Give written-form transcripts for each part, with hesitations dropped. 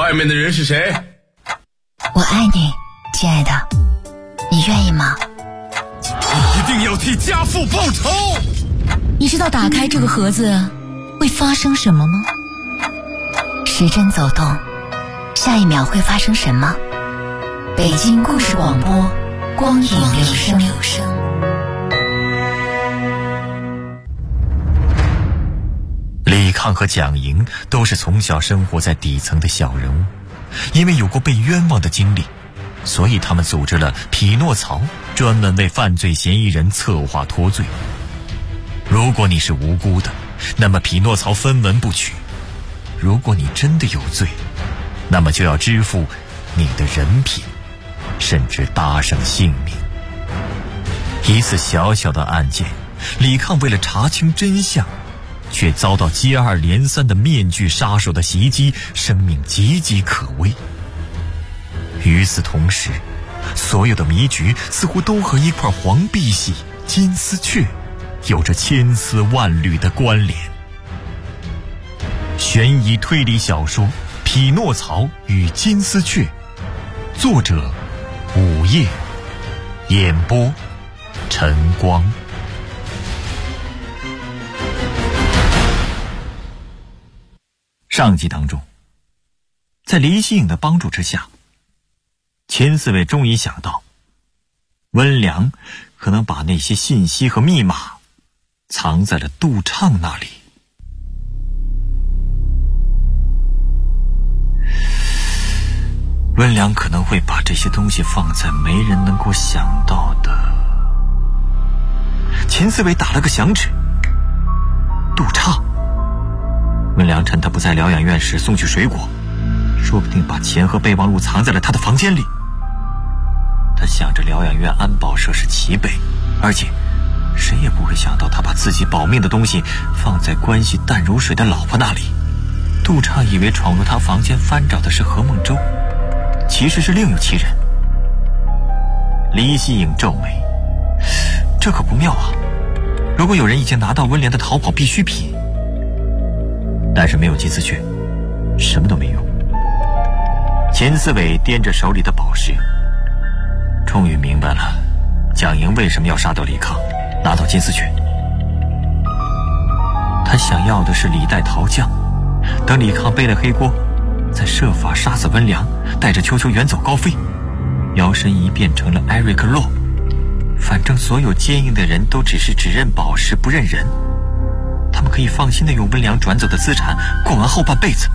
外面的人是谁？ 我爱你，亲爱的，你愿意吗？ 你一定要替家父报仇！ 你知道打开这个盒子会发生什么吗？时针走动，下一秒会发生什么？北京故事广播，光影留声。 李抗和蒋莹都是从小生活在底层的小人物，因为有过被冤枉的经历，所以他们组织了匹诺曹，专门为犯罪嫌疑人策划脱罪。如果你是无辜的，那么匹诺曹分文不取；如果你真的有罪，那么就要支付你的人品，甚至搭上性命。一次小小的案件，李抗为了查清真相，却遭到接二连三的面具杀手的袭击，生命岌岌可危。与此同时，所有的迷局似乎都和一块黄碧玺金丝雀有着千丝万缕的关联。悬疑推理小说《匹诺曹与金丝雀》，作者午夜，演播晨光。上集当中，在黎希颖的帮助之下，钱四伟终于想到，温良可能把那些信息和密码藏在了杜畅那里。温良可能会把这些东西放在没人能够想到的。钱四伟打了个响指，杜畅。温良趁他不在疗养院时送去水果，说不定把钱和备忘录藏在了他的房间里。他想着疗养院安保设施齐备，而且谁也不会想到他把自己保命的东西放在关系淡如水的老婆那里。杜畅以为闯入他房间翻找的是何梦舟，其实是另有其人。黎希颖皱眉，这可不妙啊！如果有人已经拿到温良的逃跑必需品，但是没有金丝雀，什么都没用。钱思伟掂着手里的宝石，终于明白了蒋莹为什么要杀掉李抗，拿到金丝雀。他想要的是李代桃酱，等李抗背了黑锅，再设法杀死温良，带着秋秋远走高飞，摇身一变成了艾瑞克·洛。反正所有奸淫的人都只认宝石不认人，他们可以放心地用温良转走的资产过完后半辈子。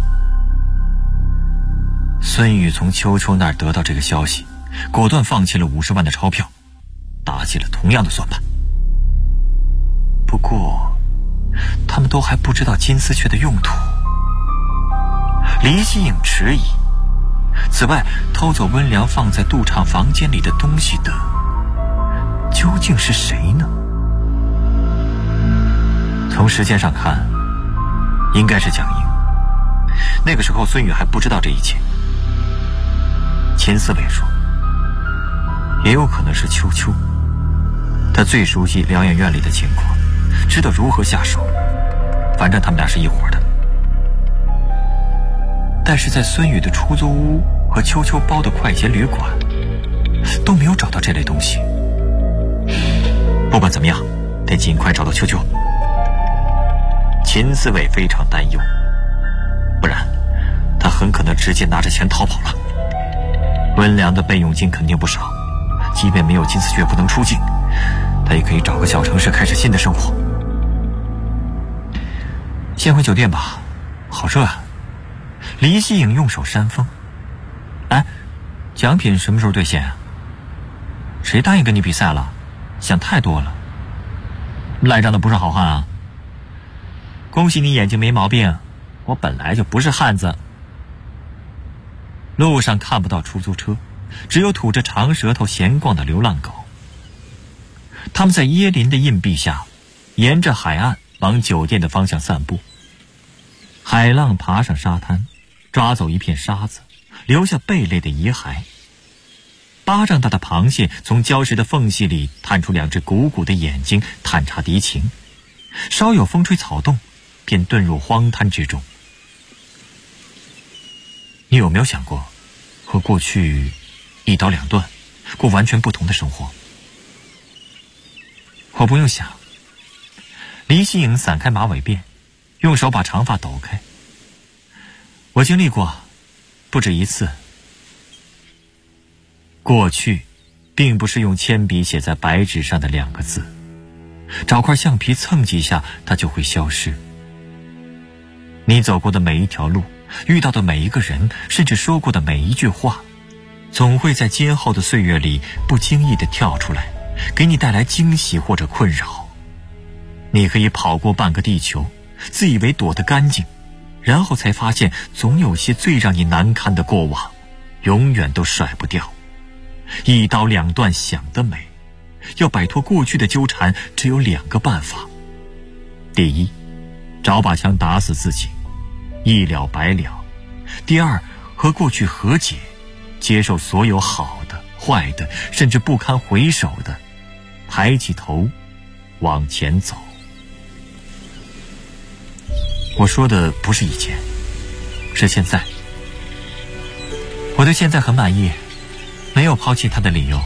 孙宇从秋秋那儿得到这个消息，果断放弃了50万的钞票，打起了同样的算盘。不过他们都还不知道金丝雀的用途。黎希颖迟疑，此外偷走温良放在杜畅房间里的东西的究竟是谁呢？从时间上看，应该是蒋莹。那个时候孙宇还不知道这一切。钱思伟说，也有可能是秋秋，他最熟悉疗养院里的情况，知道如何下手，反正他们俩是一伙的。但是在孙宇的出租屋和秋秋包的快捷旅馆都没有找到这类东西。不管怎么样，得尽快找到秋秋。钱思伟非常担忧，不然他很可能直接拿着钱逃跑了。温良的备用金肯定不少，即便没有金丝雀不能出境，他也可以找个小城市开始新的生活。先回酒店吧，好热啊。黎希颖用手扇风。哎，奖品什么时候兑现啊？谁答应跟你比赛了？想太多了。赖账的不是好汉啊。恭喜你眼睛没毛病，我本来就不是汉子。路上看不到出租车，只有吐着长舌头闲逛的流浪狗。他们在椰林的荫蔽下，沿着海岸往酒店的方向散步。海浪爬上沙滩，抓走一片沙子，留下贝类的遗骸。巴掌大的螃蟹从礁石的缝隙里探出2只鼓鼓的眼睛，探查敌情。稍有风吹草动，便遁入荒滩之中。 你有没有想过，和过去一刀两断，过完全不同的生活？我不用想。黎希颖散开马尾辫，用手把长发抖开。我经历过不止一次。过去并不是用铅笔写在白纸上的2个字，找块橡皮蹭几下它就会消失。你走过的每一条路，遇到的每一个人，甚至说过的每一句话，总会在今后的岁月里不经意地跳出来，给你带来惊喜或者困扰。你可以跑过半个地球，自以为躲得干净，然后才发现总有些最让你难堪的过往永远都甩不掉。一刀两断想得美，要摆脱过去的纠缠只有2个办法。第一，找把枪打死自己，一了百了。第二，和过去和解，接受所有好的坏的甚至不堪回首的，抬起头往前走。我说的不是以前，是现在。我对现在很满意，没有抛弃他的理由。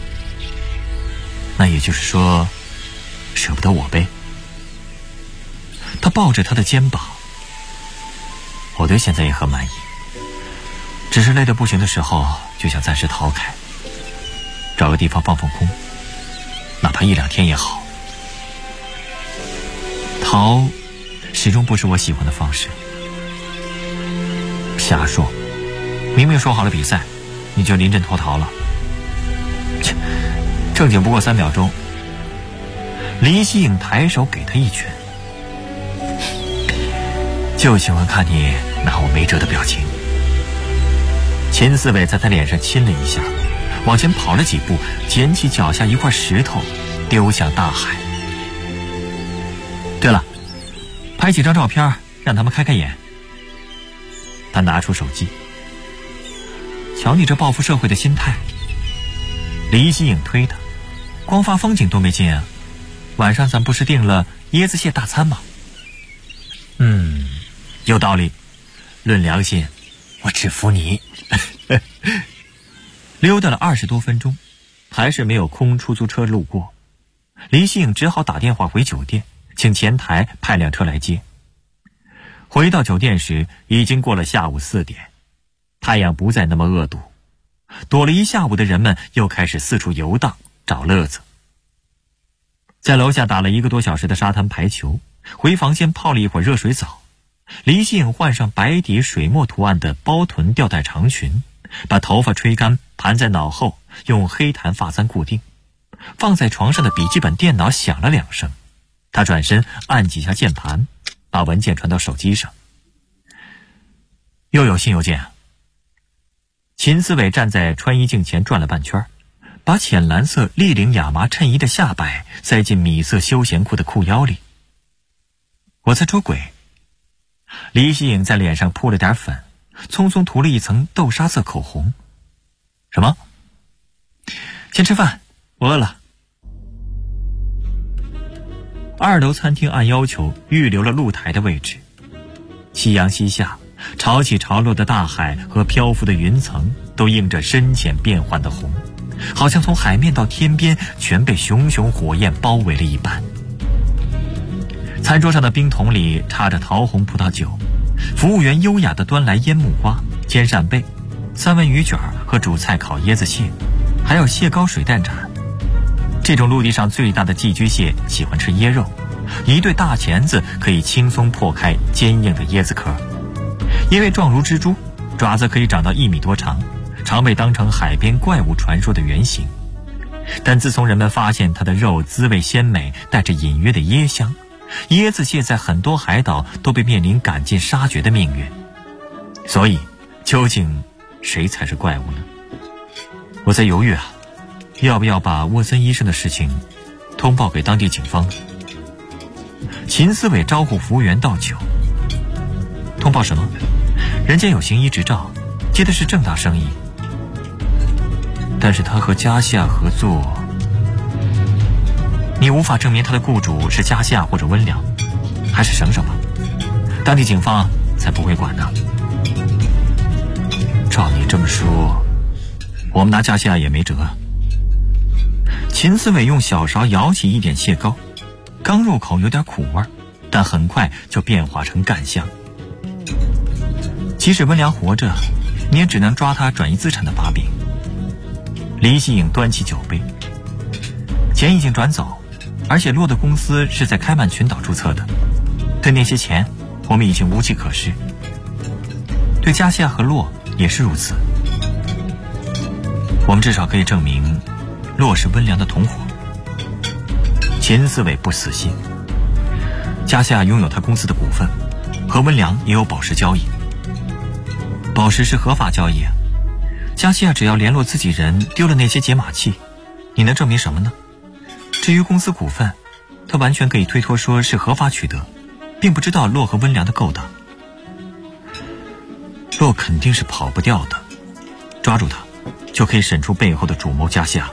那也就是说，舍不得我呗。他抱着他的肩膀。我对现在也很满意，只是累得不行的时候，就想暂时逃开，找个地方放放空，哪怕1-2天也好。逃始终不是我喜欢的方式。瞎说，明明说好了比赛，你就临阵脱逃了。切，正经不过3秒钟。黎希颖抬手给他一拳。就喜欢看你拿我没辙的表情。秦思伟在他脸上亲了一下，往前跑了几步，捡起脚下一块石头丢向大海。对了，拍几张照片让他们开开眼。他拿出手机。瞧你这报复社会的心态。黎希颖推他，光发风景多没劲啊，晚上咱不是订了椰子蟹大餐吗？有道理，论良心我只服你。溜达了20多分钟，还是没有空出租车路过。黎希颖只好打电话回酒店，请前台派辆车来接。回到酒店时已经过了下午4点，太阳不再那么恶毒。躲了一下午的人们又开始四处游荡找乐子。在楼下打了1个多小时的沙滩排球，回房间泡了一会儿热水澡。黎希颖换上白底水墨图案的包臀吊带长裙，把头发吹干盘在脑后，用黑檀发簪固定。放在床上的笔记本电脑响了2声，他转身按几下键盘，把文件传到手机上。又有新邮件啊。秦思伟站在穿衣镜前转了半圈，把浅蓝色立领亚麻衬衣的下摆塞进米色休闲裤的裤腰里。我在捉鬼。黎希颖在脸上铺了点粉，匆匆涂了一层豆沙色口红。什么？先吃饭，我饿了。2楼餐厅按要求预留了露台的位置。夕阳西下，潮起潮落的大海和漂浮的云层都映着深浅变幻的红，好像从海面到天边全被熊熊火焰包围了一般。餐桌上的冰桶里插着桃红葡萄酒，服务员优雅地端来腌木瓜、煎扇贝、三文鱼卷和主菜烤椰子蟹，还有蟹膏水蛋盏。这种陆地上最大的寄居蟹喜欢吃椰肉，一对大钳子可以轻松破开坚硬的椰子壳。因为状如蜘蛛，爪子可以长到1米多长，常被当成海边怪物传说的原型。但自从人们发现它的肉滋味鲜美，带着隐约的椰香，椰子蟹在很多海岛都被面临赶尽杀绝的命运。所以究竟谁才是怪物呢？我在犹豫啊，要不要把沃森医生的事情通报给当地警方呢？秦思伟招呼服务员倒酒。通报什么？人家有行医执照，接的是正当生意。但是他和加西亚合作，你无法证明他的雇主是加西亚或者温良，还是省省吧，当地警方才不会管呢。 照你这么说，我们拿加西亚也没辙。秦思伟用小勺舀起一点蟹膏，刚入口有点苦味，但很快就变化成干香。即使温良活着，你也只能抓他转移资产的把柄。李希颖端起酒杯，钱已经转走，而且骆的公司是在开曼群岛注册的，对那些钱我们已经无计可施。对加西亚和骆也是如此。我们至少可以证明骆是温良的同伙。秦思伟不死心，加西亚拥有他公司的股份，和温良也有宝石交易。宝石是合法交易啊，加西亚只要联络自己人丢了那些解码器，你能证明什么呢？至于公司股份，他完全可以推脱说是合法取得，并不知道骆和温良的勾当。骆肯定是跑不掉的，抓住他就可以审出背后的主谋加西亚。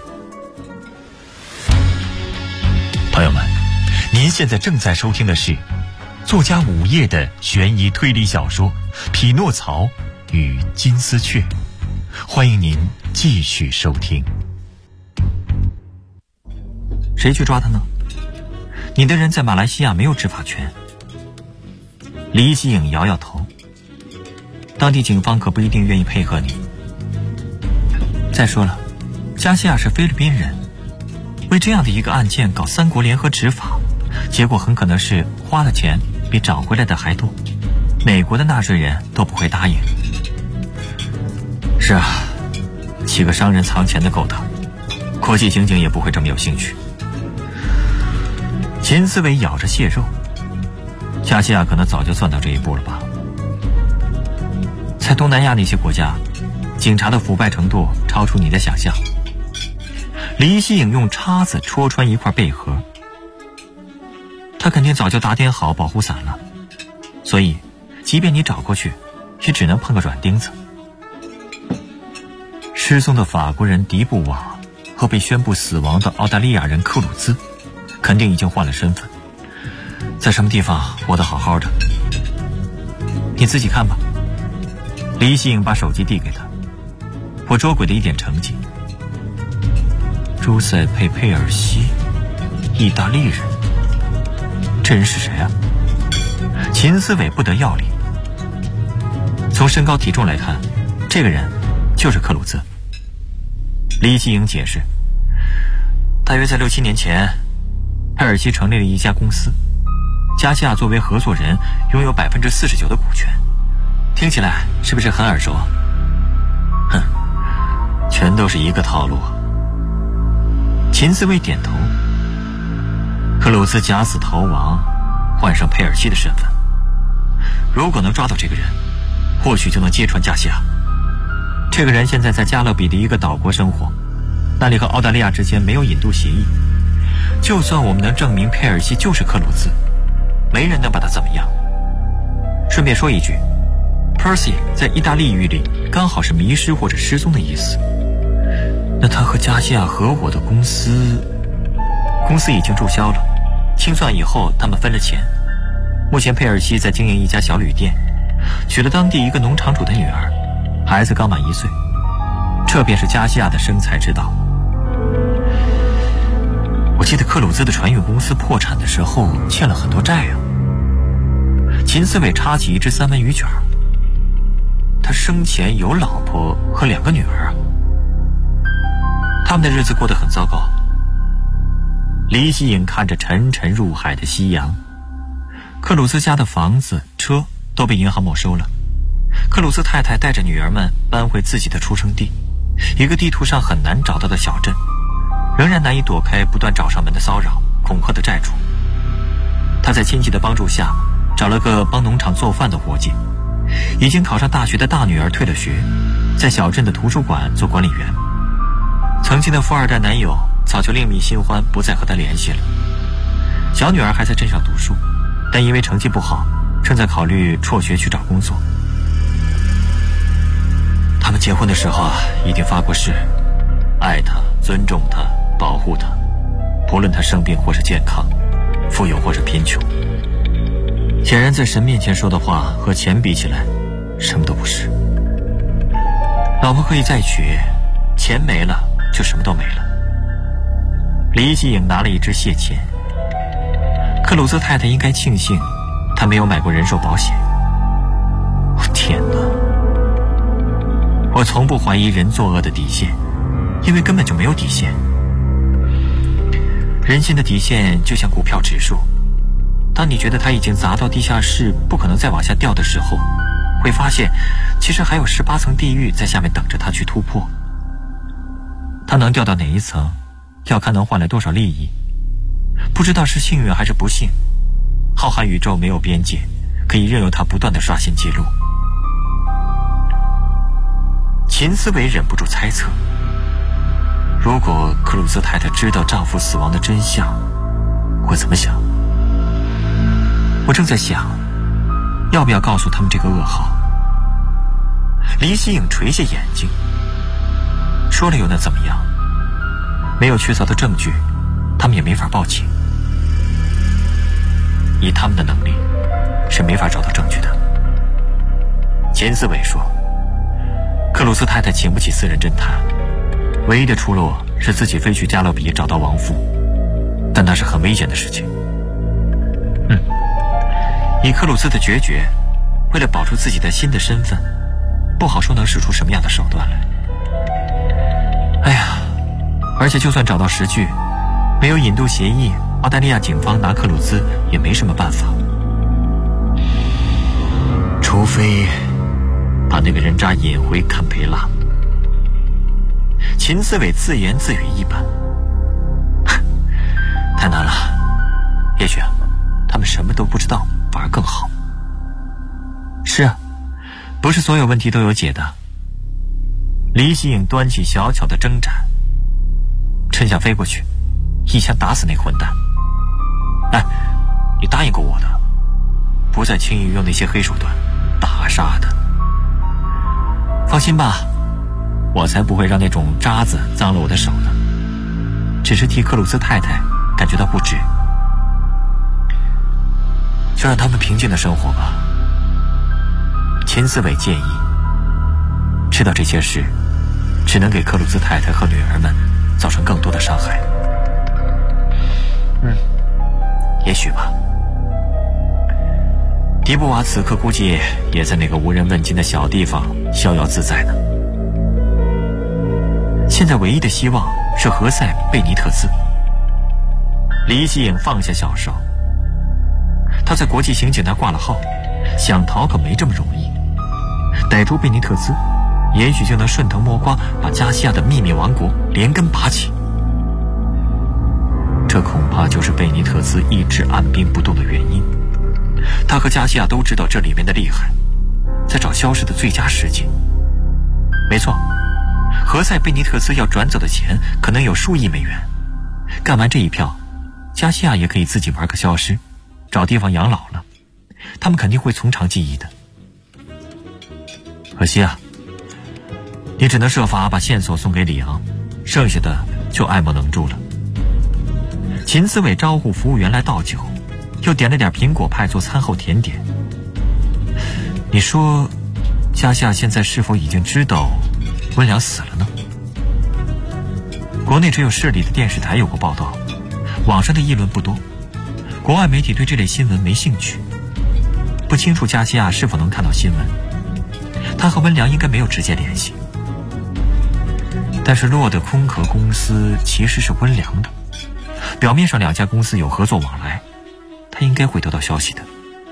朋友们，您现在正在收听的是作家午夜的悬疑推理小说《匹诺曹与金丝雀》，欢迎您继续收听。谁去抓他呢？你的人在马来西亚没有执法权。李希颖摇摇头，当地警方可不一定愿意配合你。再说了，加西亚是菲律宾人，为这样的一个案件搞3国联合执法，结果很可能是花的钱比找回来的还多，美国的纳税人都不会答应。是啊，几个商人藏钱的勾当，国际刑警也不会这么有兴趣。秦思伟咬着蟹肉，加西亚可能早就算到这一步了吧。在东南亚那些国家，警察的腐败程度超出你的想象。李希颖用叉子戳穿一块贝壳，他肯定早就打点好保护伞了，所以即便你找过去，也只能碰个软钉子。失踪的法国人迪布瓦和被宣布死亡的澳大利亚人克鲁兹肯定已经换了身份，在什么地方活得好好的，你自己看吧。李希颖把手机递给他，我捉鬼的一点成绩。朱塞佩·佩尔西，意大利人，这人是谁啊？秦思伟不得要领。从身高体重来看，这个人就是克鲁兹。李希颖解释，大约在6、7年前，佩尔西成立了一家公司，加西亚作为合作人拥有49%的股权，听起来是不是很耳熟？哼，全都是一个套路。秦思伟点头。克鲁兹假死逃亡，换上佩尔西的身份，如果能抓到这个人，或许就能揭穿加西亚。这个人现在在加勒比的一个岛国生活，那里和澳大利亚之间没有引渡协议。就算我们能证明佩尔西就是克鲁兹，没人能把他怎么样。顺便说一句， Percy 在意大利语里刚好是迷失或者失踪的意思。那他和加西亚合伙的公司已经注销了，清算以后他们分了钱。目前佩尔西在经营一家小旅店，娶了当地一个农场主的女儿，孩子刚满1岁。这便是加西亚的生财之道。我记得克鲁兹的船运公司破产的时候欠了很多债啊。秦思伟插起一只3文鱼卷，他生前有老婆和2个女儿啊。他们的日子过得很糟糕。李希颖看着沉沉入海的夕阳，克鲁兹家的房子、车都被银行没收了。克鲁兹太太带着女儿们搬回自己的出生地，一个地图上很难找到的小镇，仍然难以躲开不断找上门的骚扰、恐吓的债主。他在亲戚的帮助下找了个帮农场做饭的活计，已经考上大学的大女儿退了学，在小镇的图书馆做管理员。曾经的富二代男友早就另觅新欢，不再和他联系了。小女儿还在镇上读书，但因为成绩不好，正在考虑辍学去找工作。他们结婚的时候一定发过誓，爱他、尊重他、保护他，不论他生病或是健康，富有或是贫穷。显然在神面前说的话和钱比起来，什么都不是。 老婆可以再娶，钱没了就什么都没了。李希颖拿了一只蟹钳。克鲁兹太太应该庆幸她没有买过人寿保险。天哪，我从不怀疑人作恶的底线，因为根本就没有底线。人心的底线就像股票指数，当你觉得它已经砸到地下室不可能再往下掉的时候，会发现其实还有18层地狱在下面等着它去突破。它能掉到哪一层，要看能换来多少利益。不知道是幸运还是不幸，浩瀚宇宙没有边界，可以任由它不断地刷新记录。秦思维忍不住猜测，如果克鲁兹太太知道丈夫死亡的真相，会怎么想？我正在想，要不要告诉他们这个噩耗。李希颖垂下眼睛，说了又能怎么样？没有确凿的证据，他们也没法报警。以他们的能力，是没法找到证据的。钱思伟说，克鲁斯太太请不起私人侦探，唯一的出路是自己飞去加勒比找到亡夫，但那是很危险的事情。以克鲁斯的决绝，为了保住自己的新的身份，不好说能使出什么样的手段来。哎呀，而且就算找到实据，没有引渡协议，澳大利亚警方拿克鲁兹也没什么办法，除非把那个人渣引回坎培拉。秦思伟自言自语一般，太难了，也许他们什么都不知道反而更好。是啊，不是所有问题都有解的。李希颖端起小巧的征斩，趁想飞过去，一枪打死那混蛋。哎，你答应过我的，不再轻易用那些黑手段打杀的。放心吧，我才不会让那种渣子脏了我的手呢，只是替克鲁兹太太感觉到不值。就让他们平静的生活吧。秦思伟建议，知道这些事只能给克鲁兹太太和女儿们造成更多的伤害。也许吧。迪布瓦此刻估计也在那个无人问津的小地方逍遥自在呢。现在唯一的希望是何塞·贝尼特兹。李希颖放下小手，他在国际刑警那挂了号，想逃可没这么容易。逮住贝尼特兹，也许就能顺藤摸瓜把加西亚的秘密王国连根拔起。这恐怕就是贝尼特兹一直按兵不动的原因。他和加西亚都知道这里面的厉害，在找消失的最佳时机。没错，何塞·贝尼特兹要转走的钱可能有数亿美元，干完这一票，加西亚也可以自己玩个消失，找地方养老了。他们肯定会从长计议的。可惜啊，你只能设法把线索送给里昂，剩下的就爱莫能助了。秦思伟招呼服务员来倒酒，又点了点苹果派做餐后甜点。你说加西亚现在是否已经知道温良死了呢？国内只有市里的电视台有过报道，网上的议论不多，国外媒体对这类新闻没兴趣，不清楚加西亚是否能看到新闻。他和温良应该没有直接联系，但是洛的空壳公司其实是温良的，表面上两家公司有合作往来，他应该会得到消息的。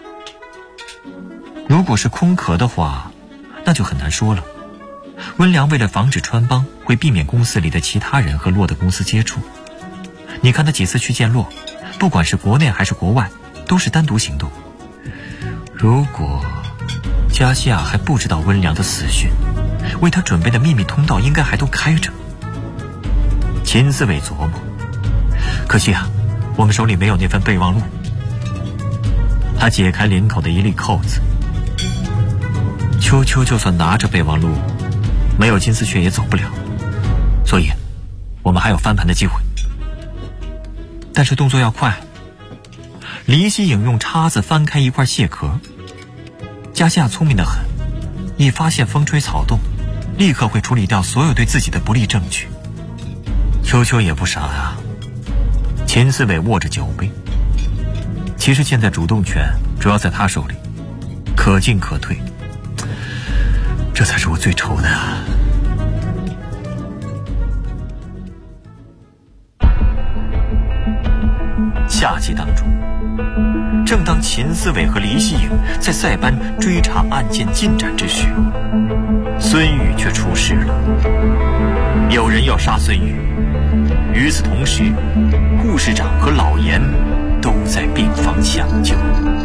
如果是空壳的话，那就很难说了。温良为了防止穿帮，会避免公司里的其他人和洛的公司接触。你看他几次去见洛，不管是国内还是国外，都是单独行动。如果加西亚还不知道温良的死讯，为他准备的秘密通道应该还都开着。秦思伟琢磨，可惜啊，我们手里没有那份备忘录。他解开领口的一粒扣子，秋秋就算拿着备忘录，没有金丝雀也走不了，所以我们还有翻盘的机会。但是动作要快。黎希颖用叉子翻开一块蟹壳，加西亚聪明得很，一发现风吹草动， 立刻会处理掉所有对自己的不利证据。秋秋也不傻啊，秦思伟握着酒杯，其实现在主动权主要在他手里，可进可退，这才是我最愁的啊。下集当中，正当秦思伟和黎希颖在塞班追查案件进展之时，孙宇却出事了。有人要杀孙宇，与此同时，护士长和老严都在病房抢救。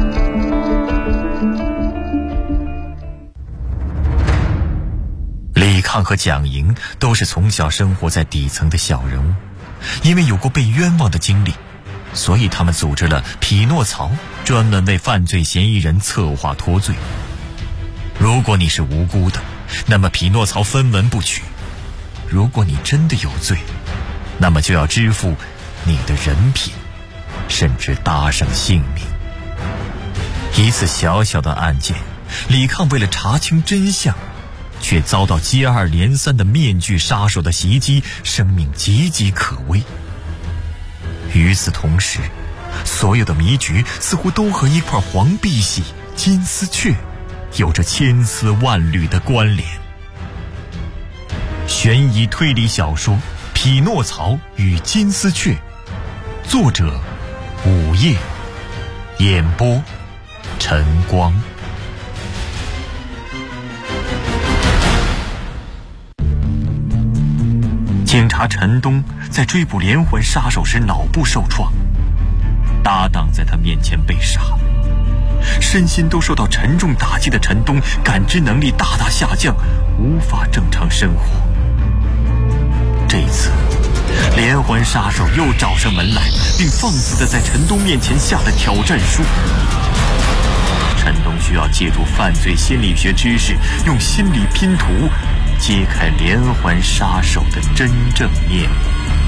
李抗和蒋莹都是从小生活在底层的小人物，因为有过被冤枉的经历，所以他们组织了匹诺曹，专门为犯罪嫌疑人策划脱罪。如果你是无辜的，那么匹诺曹分文不取；如果你真的有罪，那么就要支付你的人品，甚至搭上性命。一次小小的案件，李抗为了查清真相，却遭到接二连三的面具杀手的袭击，生命岌岌可危。与此同时，所有的迷局似乎都和一块黄碧玺、金丝雀有着千丝万缕的关联。悬疑推理小说《匹诺曹与金丝雀》，作者午夜，演播晨光。警察陈东在追捕连环杀手时脑部受创，搭档在他面前被杀，身心都受到沉重打击的陈东感知能力大大下降，无法正常生活。这一次，连环杀手又找上门来，并放肆地在陈东面前下了挑战书。陈东需要借助犯罪心理学知识，用心理拼图揭开连环杀手的真正面目。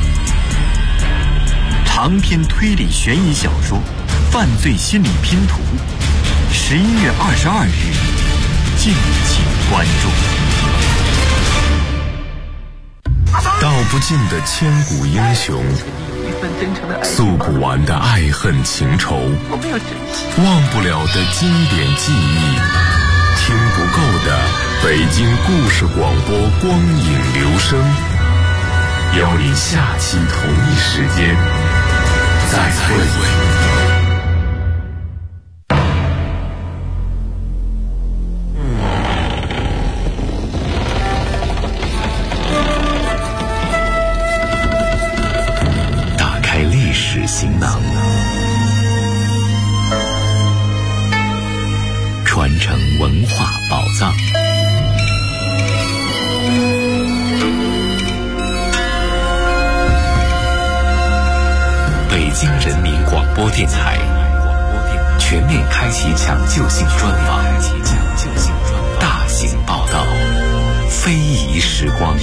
长篇推理悬疑小说《犯罪心理拼图》，11月22日，敬请关注。 道不尽的千古英雄，诉不完的爱恨情仇，忘不了的经典记忆，听不够的北京故事广播光影留声，邀你下期同一时间再会。打开历史行囊，传承文化宝藏。北京人民广播电台全面开启抢救性专访，大型报道，非遗时光。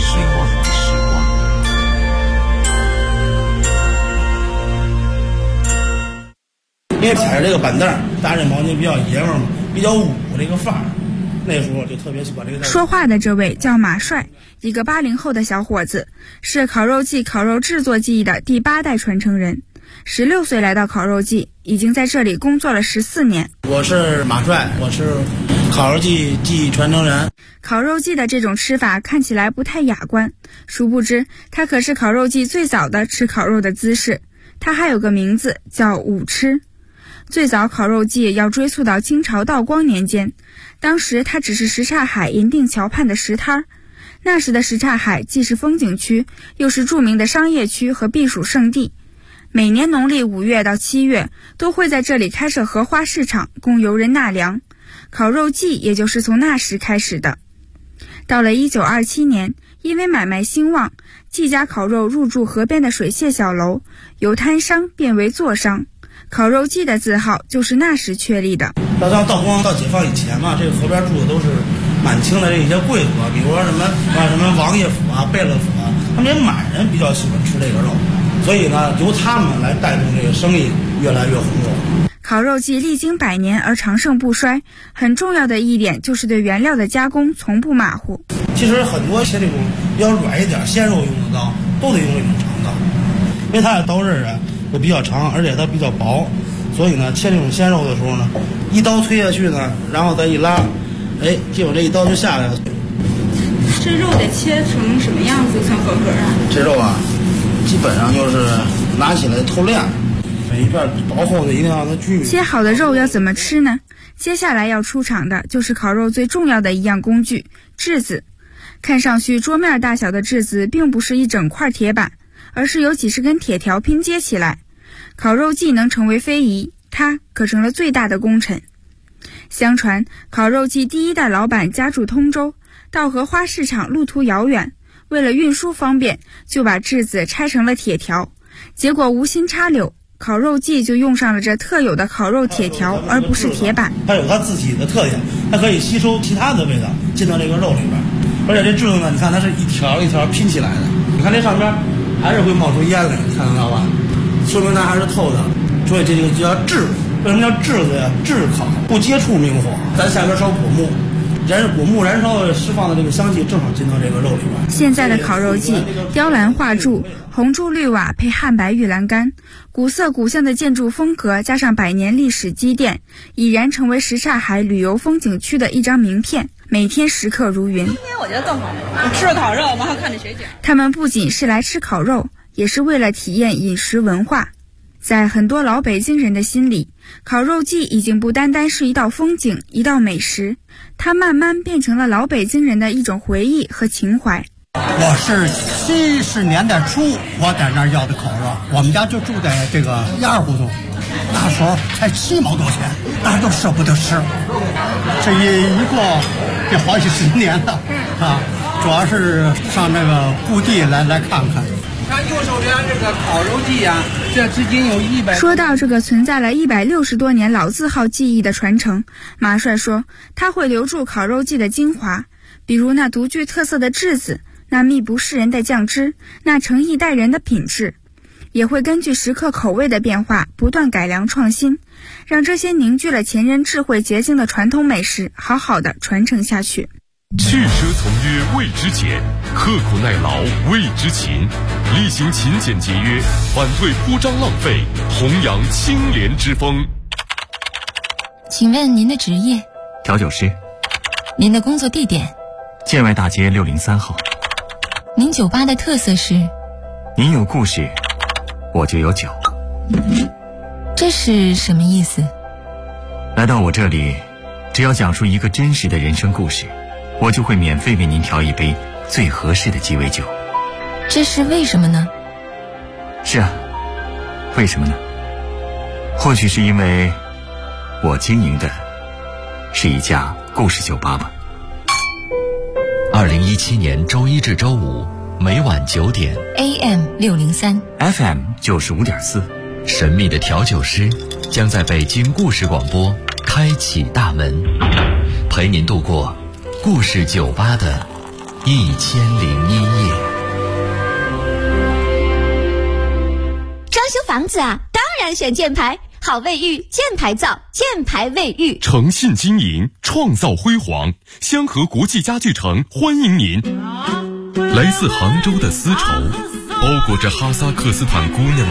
因为踩着这个板凳，搭着毛巾比较爷们儿嘛，比较武这个范儿。那时候就特别喜欢这个。 说话的这位叫马帅，一个80后的小伙子，是烤肉季烤肉制作技艺的第8代传承人。16岁来到烤肉季，已经在这里工作了14年。 我是马帅，我是烤肉季技艺传承人。 烤肉季的这种吃法看起来不太雅观，殊不知它可是烤肉季最早的吃烤肉的姿势。它还有个名字叫舞吃。最早烤肉季要追溯到清朝道光年间，当时它只是什刹海银锭桥畔的石摊儿。那时的什刹海既是风景区，又是著名的商业区和避暑胜地。每年农历5月到7月，都会在这里开设荷花市场，供游人纳凉。烤肉季也就是从那时开始的。到了1927年，因为买卖兴旺，季家烤肉入驻河边的水榭小楼，由摊商变为座商。烤肉季的字号就是那时确立的。 到道光到解放以前嘛，这个河边住的都是满清的这些贵族啊，比如说什么王爷府啊、贝勒府啊，他们这满人比较喜欢吃这个肉，所以呢，由他们来带动这个生意越来越红火。 烤肉季历经100年而长盛不衰，很重要的一点就是对原料的加工从不马虎。 其其实很多切这种比较软一点鲜肉用的刀，都得用这种长刀，因为它的刀刃啊都比较长，而且它比较薄，所以呢，切这种鲜肉的时候呢，一刀推下去呢，然后再一拉，哎，结果这一刀就下来了。 这肉得切成什么样子算合格啊？ 这肉啊，基本上就是拿起来透亮，每一片薄厚的一定要让它均匀。 切好的肉要怎么吃呢？接下来要出场的就是烤肉最重要的一样工具——炙子。看上去桌面大小的炙子并不是一整块铁板，而是由几十根铁条拼接起来。烤肉季能成为非遗，它可成了最大的功臣。相传烤肉季第一代老板家住通州，到荷花市场路途遥远，为了运输方便，就把炙子拆成了铁条。结果无心插柳，烤肉季就用上了这特有的烤肉铁条，而不是铁板。 它有它自己的特点，它可以吸收其他的味道进到这个肉里边。而且这炙子呢，你看它是一条一条拼起来的，你看这上边还是会冒出烟来，看得到吧？说明它还是透的，所以这个就叫炙。为什么叫炙子呀？炙烤，不接触明火。咱下边烧果木，果木燃烧释放的这个香气正好进到这个肉里边。 现在的烤肉季，雕栏画柱、红柱绿瓦配汉白玉栏杆，古色古香的建筑风格加上百年历史积淀，已然成为什刹海旅游风景区的一张名片，每天食客如云。 今天我觉得更好，我吃了烤肉，然后看着雪景。 他们不仅是来吃烤肉，也是为了体验饮食文化。在很多老北京人的心里，烤肉季已经不单单是一道风景，一道美食，它慢慢变成了老北京人的一种回忆和情怀。 我是70年代初，我在那儿要的烤肉，我们家就住在这个1·2胡同，那时候才7毛多钱，大家都舍不得吃。这一过这好几十年了啊，主要是上那个故地来看看。 看右手边这个烤肉季啊，这至今有100。 说到这个存在了160多年老字号技艺的传承，马帅说他会留住烤肉季的精华，比如那独具特色的炙子，那秘不示人的酱汁，那诚意待人的品质，也会根据食客口味的变化不断改良创新，让这些凝聚了前人智慧结晶的传统美食好好的传承下去。 去奢从约为之俭，刻苦耐劳为之勤，力行勤俭节约，反对铺张浪费，弘扬清廉之风。 请问您的职业？ 调酒师。 您的工作地点？ 建外大街603号。 您酒吧的特色是？ 您有故事，我就有酒。 这是什么意思？ 来到我这里，只要讲述一个真实的人生故事，我就会免费为您调一杯最合适的鸡尾酒。 这是为什么呢？ 是啊，为什么呢？或许是因为我经营的是一家故事酒吧吧。 2017年周一至周五每晚9点 AM 603 FM 95.4， 神秘的调酒师将在北京故事广播开启大门，陪您度过故事酒吧的1001夜。 装修房子啊，当然选箭牌，好卫浴，箭牌造，箭牌卫浴， 诚信经营，创造辉煌。香河国际家具城欢迎您。来自杭州的丝绸，包裹着哈萨克斯坦姑娘